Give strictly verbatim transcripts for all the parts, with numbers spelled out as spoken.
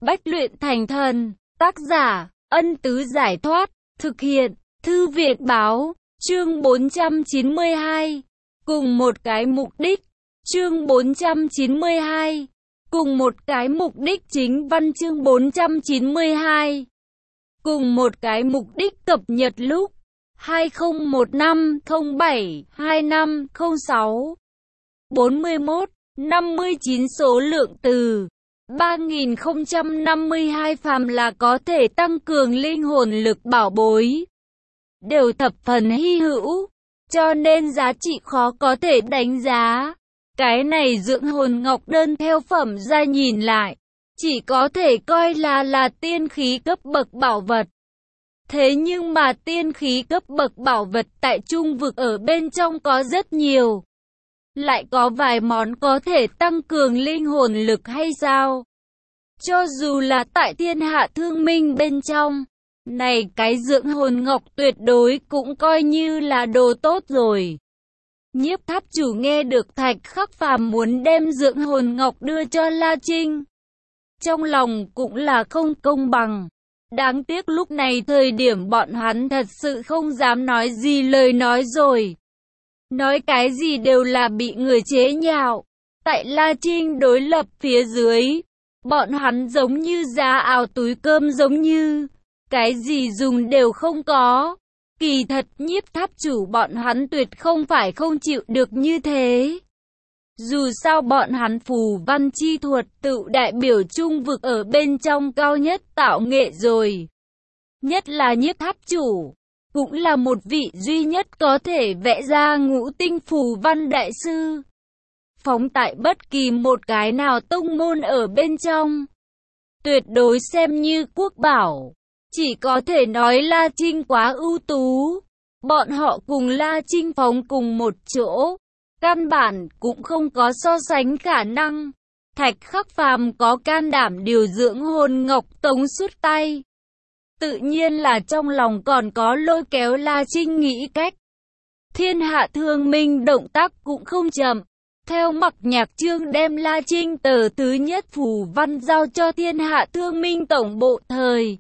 Bách luyện thành thần. Tác giả, Ân Tứ Giải Thoát. Thực hiện, Thư Viện Báo. Chương bốn trăm chín mươi hai. Cùng một cái mục đích. Chương bốn trăm chín mươi hai. Cùng một cái mục đích chính văn chương bốn trăm chín mươi hai. Cùng một cái mục đích cập nhật lúc hai không một năm không bảy hai năm không sáu. bốn mươi mốt, năm mươi chín số lượng từ ba nghìn không trăm năm mươi hai phàm là có thể tăng cường linh hồn lực bảo bối, đều thập phần hy hữu, cho nên giá trị khó có thể đánh giá. Cái này dưỡng hồn ngọc đơn theo phẩm ra nhìn lại, chỉ có thể coi là là tiên khí cấp bậc bảo vật. Thế nhưng mà tiên khí cấp bậc bảo vật tại trung vực ở bên trong có rất nhiều. Lại có vài món có thể tăng cường linh hồn lực hay sao? Cho dù là tại thiên hạ thương minh bên trong, này cái dưỡng hồn ngọc tuyệt đối cũng coi như là đồ tốt rồi. Nhiếp Tháp Chủ nghe được Thạch Khắc Phàm muốn đem dưỡng hồn ngọc đưa cho La Trinh, trong lòng cũng là không công bằng. Đáng tiếc lúc này thời điểm bọn hắn thật sự không dám nói gì lời nói rồi. Nói cái gì đều là bị người chế nhạo. Tại La Trinh đối lập phía dưới, bọn hắn giống như giá ảo túi cơm, giống như cái gì dùng đều không có. Kỳ thật Nhiếp Tháp Chủ bọn hắn tuyệt không phải không chịu được như thế. Dù sao bọn hắn phù văn chi thuật tự đại biểu trung vực ở bên trong cao nhất tạo nghệ rồi. Nhất là Nhiếp Tháp Chủ, cũng là một vị duy nhất có thể vẽ ra ngũ tinh phù văn đại sư. Phóng tại bất kỳ một cái nào tông môn ở bên trong, tuyệt đối xem như quốc bảo. Chỉ có thể nói La Trinh quá ưu tú. Bọn họ cùng La Trinh phóng cùng một chỗ, căn bản cũng không có so sánh khả năng. Thạch Khắc Phàm có can đảm điều dưỡng hồn ngọc tống suốt tay, tự nhiên là trong lòng còn có lôi kéo La Trinh nghĩ cách. Thiên Hạ Thương Minh động tác cũng không chậm. Theo Mặc Nhạc Trương đem La Trinh tờ thứ nhất phù văn giao cho Thiên Hạ Thương Minh tổng bộ thời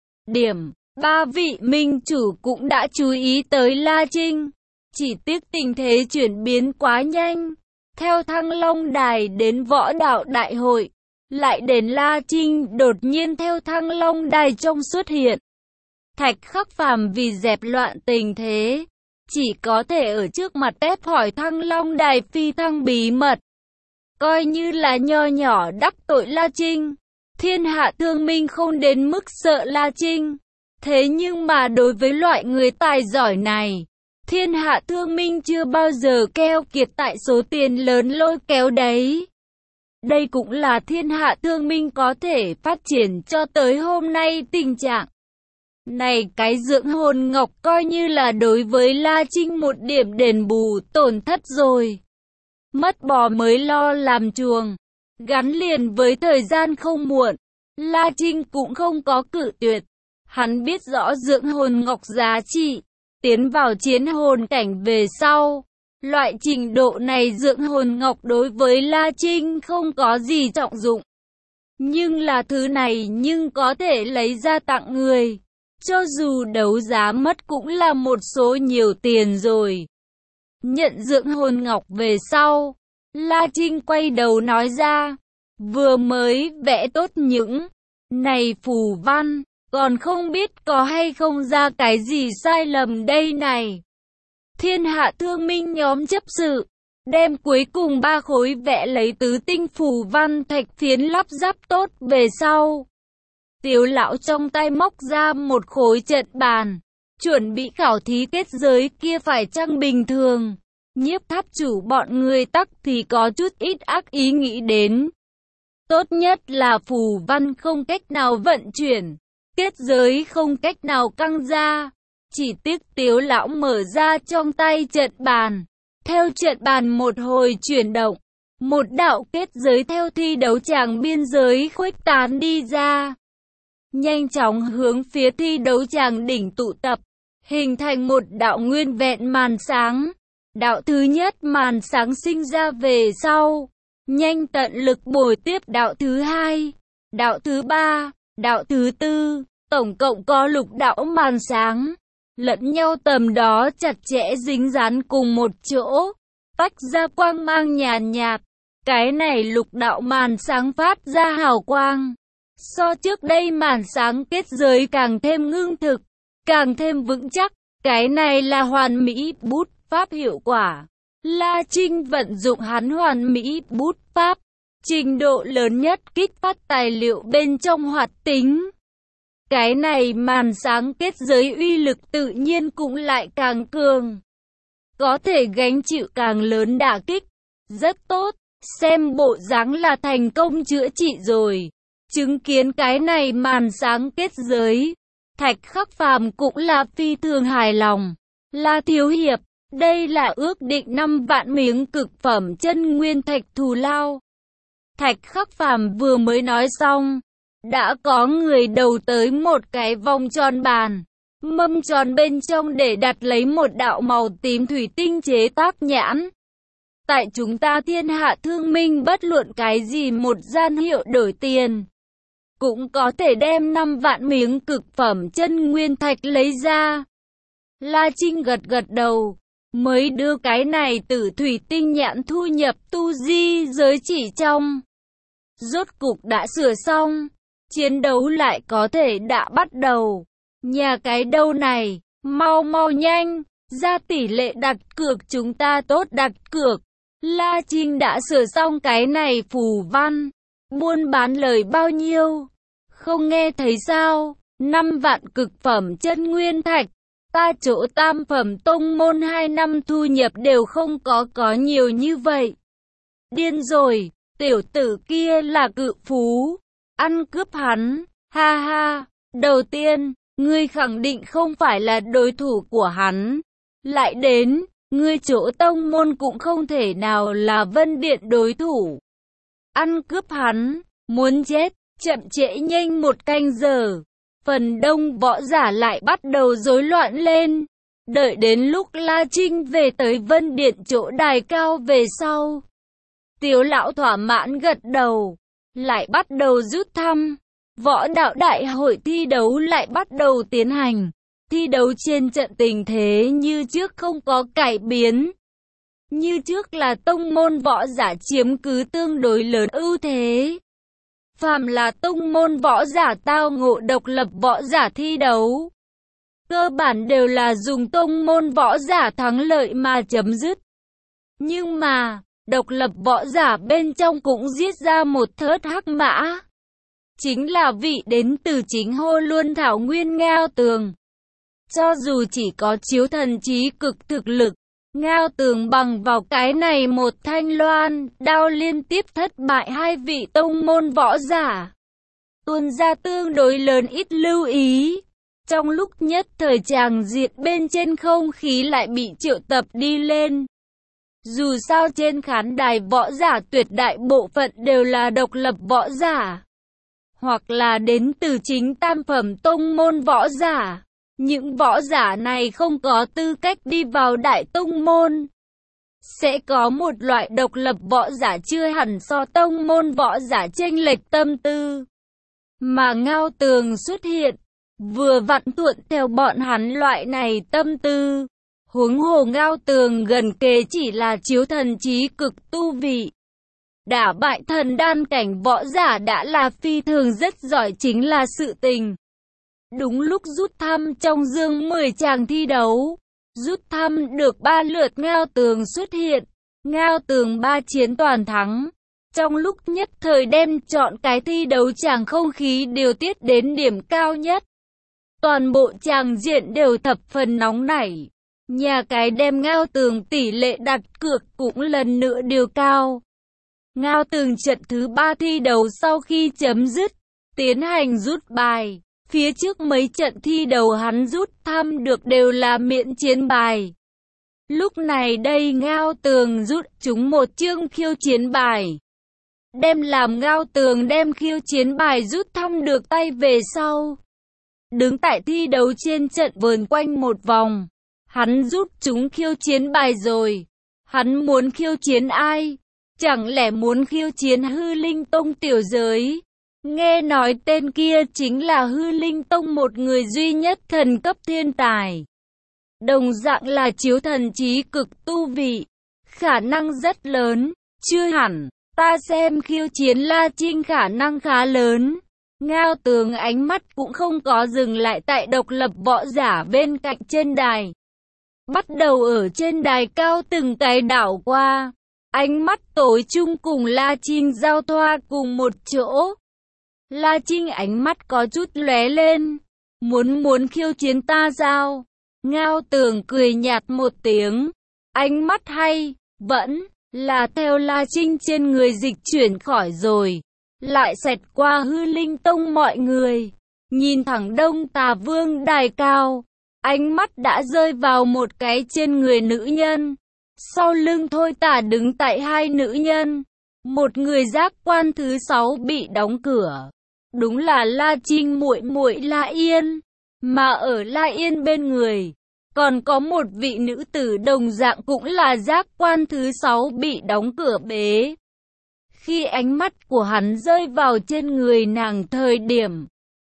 điểm, ba vị minh chủ cũng đã chú ý tới La Trinh. Chỉ tiếc tình thế chuyển biến quá nhanh. Theo Thăng Long Đài đến Võ Đạo Đại hội, lại đến La Trinh đột nhiên theo Thăng Long Đài trong xuất hiện. Thạch Khắc Phàm vì dẹp loạn tình thế, chỉ có thể ở trước mặt ép hỏi Thăng Long Đài phi thăng bí mật. Coi như là nho nhỏ đắc tội La Trinh. Thiên Hạ Thương Minh không đến mức sợ La Trinh. Thế nhưng mà đối với loại người tài giỏi này, Thiên Hạ Thương Minh chưa bao giờ keo kiệt tại số tiền lớn lôi kéo đấy. Đây cũng là Thiên Hạ Thương Minh có thể phát triển cho tới hôm nay tình trạng. Này cái dưỡng hồn ngọc coi như là đối với La Trinh một điểm đền bù tổn thất rồi. Mất bò mới lo làm chuồng. Gắn liền với thời gian không muộn, La Trinh cũng không có cự tuyệt. Hắn biết rõ dưỡng hồn ngọc giá trị. Tiến vào chiến hồn cảnh về sau, loại trình độ này dưỡng hồn ngọc đối với La Trinh không có gì trọng dụng. Nhưng là thứ này nhưng có thể lấy ra tặng người. Cho dù đấu giá mất cũng là một số nhiều tiền rồi. Nhận dưỡng hồn ngọc về sau, La Trinh quay đầu nói ra, vừa mới vẽ tốt những này phù văn, còn không biết có hay không ra cái gì sai lầm đây này. Thiên Hạ Thương Minh nhóm chấp sự, đem cuối cùng ba khối vẽ lấy tứ tinh phù văn thạch phiến lắp ráp tốt về sau. Tiếu lão trong tay móc ra một khối trận bàn, chuẩn bị khảo thí kết giới kia phải chăng bình thường. Nhiếp Tháp Chủ bọn người tắc thì có chút ít ác ý nghĩ đến. Tốt nhất là phù văn không cách nào vận chuyển, kết giới không cách nào căng ra. Chỉ tiếc Tiếu lão mở ra trong tay trận bàn. Theo trận bàn một hồi chuyển động, một đạo kết giới theo thi đấu tràng biên giới khuếch tán đi ra, nhanh chóng hướng phía thi đấu tràng đỉnh tụ tập, hình thành một đạo nguyên vẹn màn sáng. Đạo thứ nhất màn sáng sinh ra về sau, nhanh tận lực bồi tiếp đạo thứ hai. đạo thứ ba, đạo thứ tư, tổng cộng có lục đạo màn sáng, lẫn nhau tầm đó chặt chẽ dính dán cùng một chỗ, tách ra quang mang nhàn nhạt, nhạt. Cái này lục đạo màn sáng phát ra hào quang. So trước đây màn sáng kết giới càng thêm ngưng thực, càng thêm vững chắc. Cái này là hoàn mỹ bút pháp hiệu quả. La Trinh vận dụng hắn hoàn mỹ bút pháp, trình độ lớn nhất kích phát tài liệu bên trong hoạt tính. Cái này màn sáng kết giới uy lực tự nhiên cũng lại càng cường, có thể gánh chịu càng lớn đả kích. Rất tốt, xem bộ dáng là thành công chữa trị rồi. Chứng kiến cái này màn sáng kết giới, Thạch Khắc Phàm cũng là phi thường hài lòng. La thiếu hiệp, đây là ước định năm vạn miếng cực phẩm chân nguyên thạch thù lao. Thạch Khắc Phàm vừa mới nói xong, đã có người đầu tới một cái vòng tròn bàn, mâm tròn bên trong để đặt lấy một đạo màu tím thủy tinh chế tác nhãn. Tại chúng ta thiên hạ thương minh bất luận cái gì một gian hiệu đổi tiền, cũng có thể đem năm vạn miếng cực phẩm chân nguyên thạch lấy ra. La Trinh gật gật đầu, mới đưa cái này tử thủy tinh nhãn thu nhập tu di giới chỉ trong. Rốt cục đã sửa xong, chiến đấu lại có thể đã bắt đầu. Nhà cái đâu này, mau mau nhanh, ra tỷ lệ đặt cược chúng ta tốt đặt cược. La Trinh đã sửa xong cái này phù văn, buôn bán lời bao nhiêu? Không nghe thấy sao? Năm vạn cực phẩm chân nguyên thạch. Ta chỗ tam phẩm tông môn hai năm thu nhập đều không có có nhiều như vậy. Điên rồi, tiểu tử kia là cự phú, ăn cướp hắn, ha ha. Đầu tiên, ngươi khẳng định không phải là đối thủ của hắn. Lại đến, ngươi chỗ tông môn cũng không thể nào là Vân Điện đối thủ. Ăn cướp hắn, muốn chết, chậm trễ nhanh một canh giờ. Phần đông võ giả lại bắt đầu rối loạn lên. Đợi đến lúc La Trinh về tới Vân Điện chỗ đài cao về sau, Tiếu lão thỏa mãn gật đầu, lại bắt đầu rút thăm. Võ đạo đại hội thi đấu lại bắt đầu tiến hành. Thi đấu trên trận tình thế như trước không có cải biến. Như trước là tông môn võ giả chiếm cứ tương đối lớn ưu thế. Phàm là tông môn võ giả tao ngộ độc lập võ giả thi đấu, cơ bản đều là dùng tông môn võ giả thắng lợi mà chấm dứt. Nhưng mà, độc lập võ giả bên trong cũng giết ra một thớt hắc mã. Chính là vị đến từ chính Hô Luân Thảo Nguyên Ngao Tường. Cho dù chỉ có chiếu thần trí cực thực lực, Ngao Tường bằng vào cái này một thanh loan, đao liên tiếp thất bại hai vị tông môn võ giả. Tuôn ra tương đối lớn ít lưu ý. Trong lúc nhất thời tràng diệt bên trên không khí lại bị triệu tập đi lên. Dù sao trên khán đài võ giả tuyệt đại bộ phận đều là độc lập võ giả, hoặc là đến từ chính tam phẩm tông môn võ giả. Những võ giả này không có tư cách đi vào đại tông môn. Sẽ có một loại độc lập võ giả chưa hẳn so tông môn võ giả chênh lệch tâm tư. Mà Ngao Tường xuất hiện, vừa vặn thuận theo bọn hắn loại này tâm tư. Huống hồ Ngao Tường gần kề chỉ là chiếu thần trí cực tu vị. Đả bại thần đan cảnh võ giả đã là phi thường rất giỏi chính là sự tình. Đúng lúc rút thăm trong dương mười chàng thi đấu, rút thăm được ba lượt Ngao Tường xuất hiện, Ngao Tường ba chiến toàn thắng. Trong lúc nhất thời đem chọn cái thi đấu chàng không khí điều tiết đến điểm cao nhất. Toàn bộ chàng diện đều thập phần nóng nảy. Nhà cái đem Ngao Tường tỷ lệ đặt cược cũng lần nữa điều cao. Ngao Tường trận thứ ba thi đấu sau khi chấm dứt, tiến hành rút bài. Phía trước mấy trận thi đấu hắn rút thăm được đều là miễn chiến bài. Lúc này đây Ngao Tường rút chúng một chương khiêu chiến bài. Đem làm Ngao Tường đem khiêu chiến bài rút thăm được tay về sau. Đứng tại thi đấu trên trận vờn quanh một vòng. Hắn rút chúng khiêu chiến bài rồi. Hắn muốn khiêu chiến ai? Chẳng lẽ muốn khiêu chiến Hư Linh Tông tiểu giới? Nghe nói tên kia chính là Hư Linh Tông, một người duy nhất thần cấp thiên tài. Đồng dạng là chiếu thần trí cực tu vị. Khả năng rất lớn. Chưa hẳn. Ta xem khiêu chiến La Trinh khả năng khá lớn. Ngao Tường ánh mắt cũng không có dừng lại tại độc lập võ giả bên cạnh trên đài. Bắt đầu ở trên đài cao từng cái đảo qua. Ánh mắt tối chung cùng La Trinh giao thoa cùng một chỗ. La Trinh ánh mắt có chút lóe lên. Muốn muốn khiêu chiến ta sao? Ngao Tường cười nhạt một tiếng. Ánh mắt hay, vẫn là theo La Trinh trên người dịch chuyển khỏi rồi. Lại xẹt qua Hư Linh Tông mọi người. Nhìn thẳng Đông Tà Vương đài cao. Ánh mắt đã rơi vào một cái trên người nữ nhân. Sau lưng Thôi Tà đứng tại hai nữ nhân. Một người giác quan thứ sáu bị đóng cửa. Đúng là La Trinh muội muội La Yên. Mà ở La Yên bên người, còn có một vị nữ tử đồng dạng cũng là giác quan thứ sáu bị đóng cửa bế. Khi ánh mắt của hắn rơi vào trên người nàng thời điểm,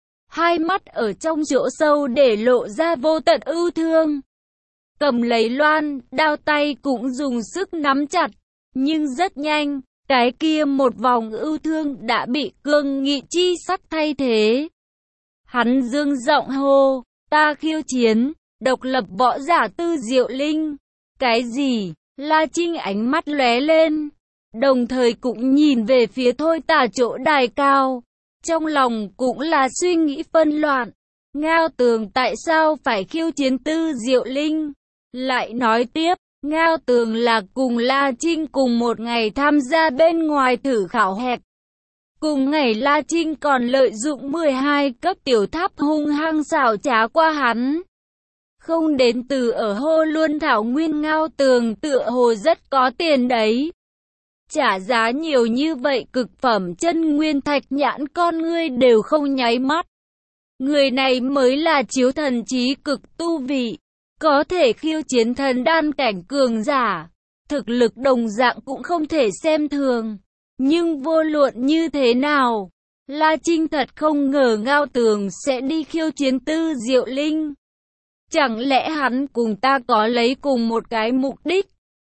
hai mắt ở trong chỗ sâu để lộ ra vô tận ưu thương. Cầm lấy loan, đao tay cũng dùng sức nắm chặt, nhưng rất nhanh, cái kia một vòng ưu thương đã bị cương nghị chi sắc thay thế. Hắn dương giọng hô, ta khiêu chiến, độc lập võ giả Tư Diệu Linh. Cái gì? La Trinh ánh mắt lóe lên, đồng thời cũng nhìn về phía Thôi Tà chỗ đài cao. Trong lòng cũng là suy nghĩ phân loạn. Ngao Tường tại sao phải khiêu chiến Tư Diệu Linh? Lại nói tiếp, Ngao Tường là cùng La Trinh cùng một ngày tham gia bên ngoài thử khảo hẹt. Cùng ngày La Trinh còn lợi dụng mười hai cấp tiểu tháp hung hăng xảo trá qua hắn. Không đến từ ở Hô Luân Thảo Nguyên, Ngao Tường tựa hồ rất có tiền đấy. Trả giá nhiều như vậy, cực phẩm chân nguyên thạch nhãn con ngươi đều không nháy mắt. Người này mới là chiếu thần trí cực tu vị, có thể khiêu chiến thần đan cảnh cường giả. Thực lực đồng dạng cũng không thể xem thường. Nhưng vô luận như thế nào, La Trinh thật không ngờ Ngao Tường sẽ đi khiêu chiến Tư Diệu Linh. Chẳng lẽ hắn cùng ta có lấy cùng một cái mục đích?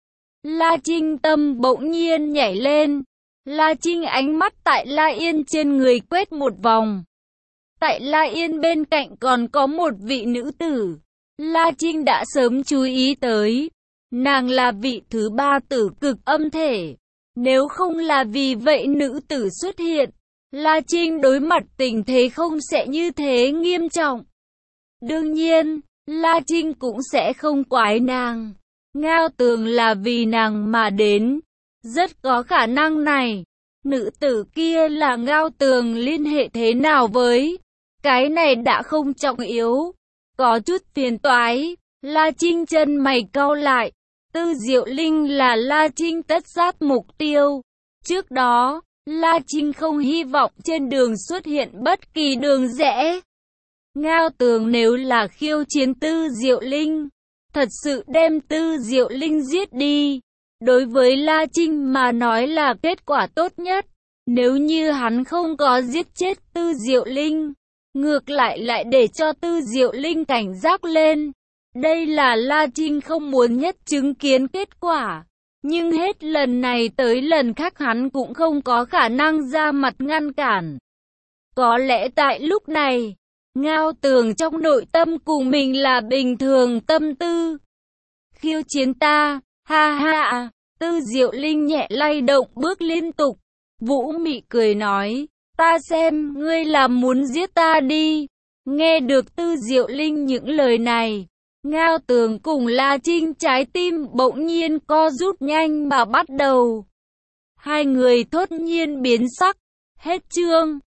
La Trinh tâm bỗng nhiên nhảy lên. La Trinh ánh mắt tại La Yên trên người quét một vòng. Tại La Yên bên cạnh còn có một vị nữ tử. La Trinh đã sớm chú ý tới. Nàng là vị thứ ba tử cực âm thể. Nếu không là vì vậy nữ tử xuất hiện, La Trinh đối mặt tình thế không sẽ như thế nghiêm trọng. Đương nhiên, La Trinh cũng sẽ không quái nàng. Ngao Tường là vì nàng mà đến. Rất có khả năng này. Nữ tử kia là Ngao Tường liên hệ thế nào với? Cái này đã không trọng yếu. Có chút phiền toái. La Trinh chân mày cau lại. Tư Diệu Linh là La Trinh tất sát mục tiêu. Trước đó, La Trinh không hy vọng trên đường xuất hiện bất kỳ đường rẽ. Ngao Tường nếu là khiêu chiến Tư Diệu Linh, thật sự đem Tư Diệu Linh giết đi. Đối với La Trinh mà nói là kết quả tốt nhất. Nếu như hắn không có giết chết Tư Diệu Linh, ngược lại lại để cho Tư Diệu Linh cảnh giác lên. Đây là La Trinh không muốn nhất chứng kiến kết quả. Nhưng hết lần này tới lần khác hắn cũng không có khả năng ra mặt ngăn cản. Có lẽ tại lúc này, Ngao Tường trong nội tâm cùng mình là bình thường tâm tư. Khiêu chiến ta, ha ha. Tư Diệu Linh nhẹ lay động bước liên tục. Vũ Mị cười nói, ta xem ngươi là muốn giết ta đi. Nghe được Tư Diệu Linh những lời này, Ngao Tường cùng La Trinh trái tim bỗng nhiên co rút nhanh mà bắt đầu. Hai người thốt nhiên biến sắc. Hết chương.